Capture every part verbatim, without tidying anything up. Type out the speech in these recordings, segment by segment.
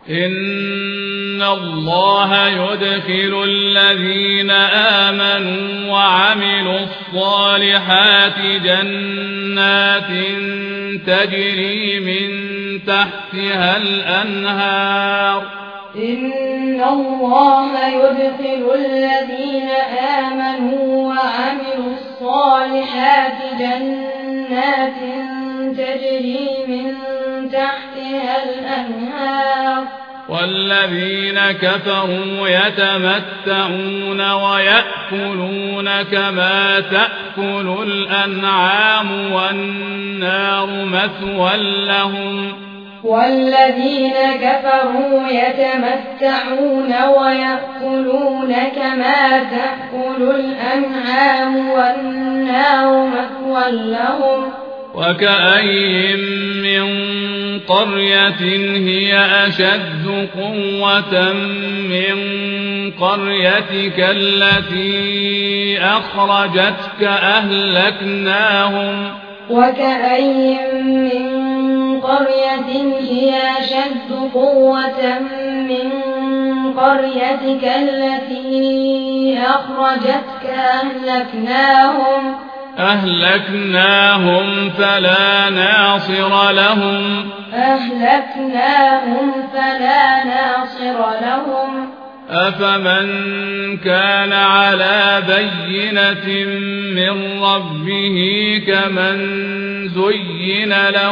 إن الله يدخل الذين آمنوا وعملوا الصالحات جنات تجري من تحتها الأنهار إن الله يدخل الذين آمنوا وعملوا الصالحات جنات تجري من تحتها الأنهار والذين كفروا يتمتعون ويأكلون كما تأكل الأنعام والنار مثوى لهم والذين كفروا يتمتعون ويأكلون كما تأكل الأنعام والنار مثوى لهم وكأين من قرية هي أشد قوة من قريتك التي أخرجتك أهلكناهم وكأين من قرية هي أشد قوة من قريتك التي أخرجتك أهلكناهم أهلكناهم فلا ناصر لهم أهلكناهم فلا ناصر لهم أفمن كان على بينة من ربه كمن زين له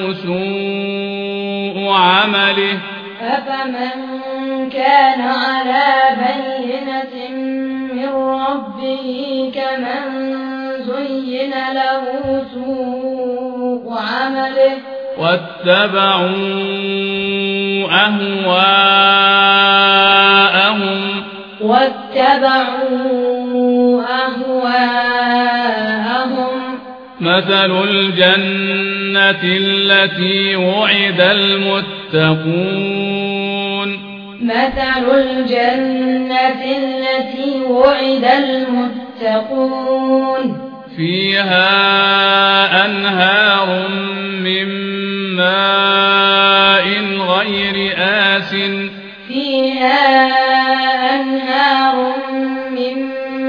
سوء عمله أفمن كان على بينة من ربه كمن زين له سوء عمله واتبعوا أهواءهم واتبعوا أهواءهم مثل الجنة التي وعد المتقون مثل الجنة التي وعد المتقون فيها أنهار من ماء غير آس فيها أنهار من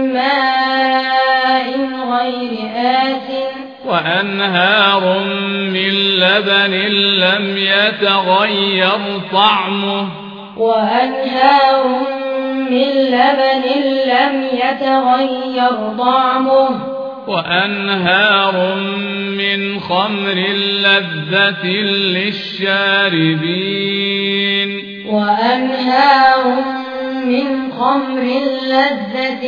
ماء غير آس وأنهار من لبن لم يتغير طعمه وأنهار من لبن لم يتغير طعمه وأنهار من خمر لذة للشاربين وأنهار من خمر لذة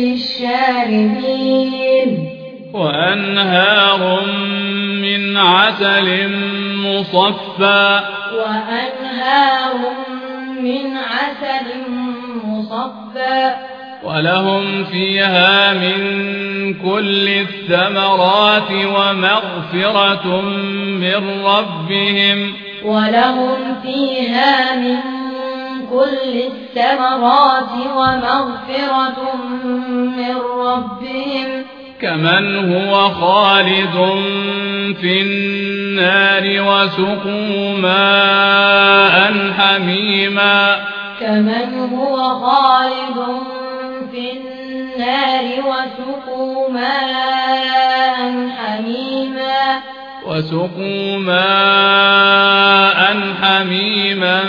للشاربين وأنهار من عسل مصفى وأنهار من عسل مصفى ولهم فيها من كل الثمرات ومغفرة من ربهم ولهم فيها من كل الثمرات ومغفرة من ربهم كمن هو خالد في النار وسقوا ماء حميما كمن هو خالد في النار وسقوا ماء حميما وسقوا ماء حميما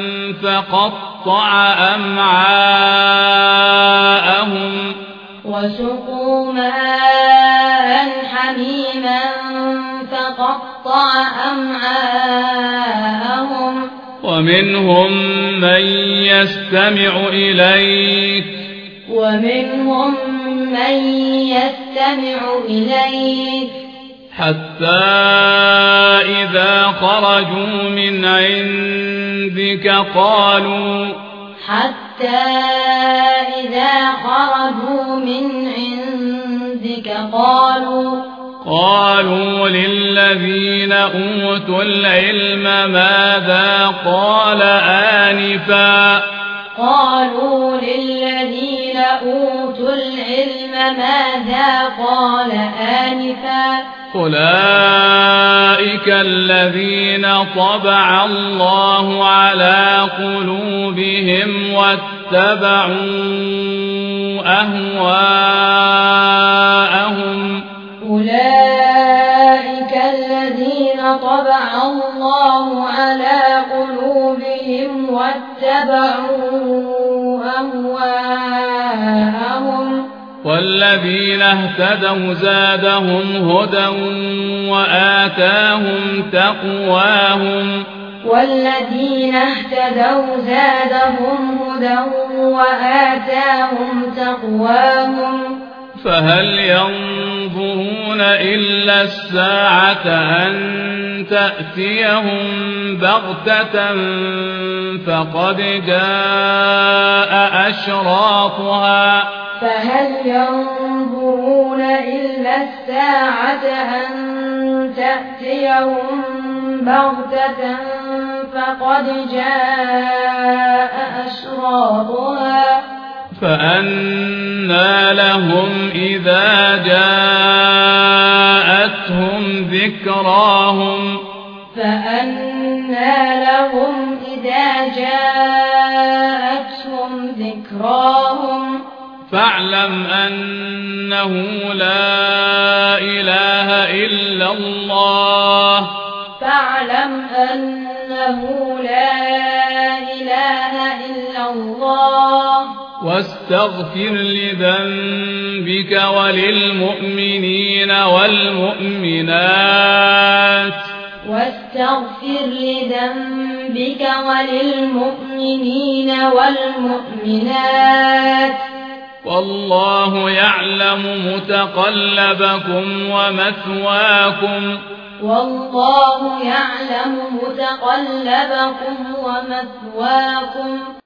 فقطع أمعاءهم وسقوا ماء حميما فقطع أمعاءهم ومنهم من يستمع إليك ومنهم من يستمع إليك حتى إذا خرجوا من عندك قالوا حتى إذا خرجوا من عندك قالوا قالوا للذين أوتوا العلم ماذا قال آنفا قالوا للذين أوتوا العلم ماذا قال آنفا أولئك أولئك الذين طبع الله على قلوبهم واتبعوا أهواءهم أولئك الذين طبع الله على قلوبهم واتبعوا أهواءهم والذين اهتدوا زادهم هدى وآتاهم تقواهم والذين اهتدوا زادهم هدى وآتاهم تقواهم فهل ينظرون إلا الساعة أن تأتيهم بغتة فقد جاء أشراطها فهل ينظرون إلا الساعة أن تأتيهم بغتة فقد جاء أشراطها فأنى لهم إذا جاءتهم ذكراهم فأنى لهم إذا جاءتهم ذكراهم فاعلم أنه لا إله إلا الله فاعلم أنه لا إله إلا الله واستغفر لذنبك وللمؤمنين والمؤمنات واستغفر لذنبك وللمؤمنين والمؤمنات والله يعلم متقلبكم ومثواكم والله يعلم متقلبكم ومثواكم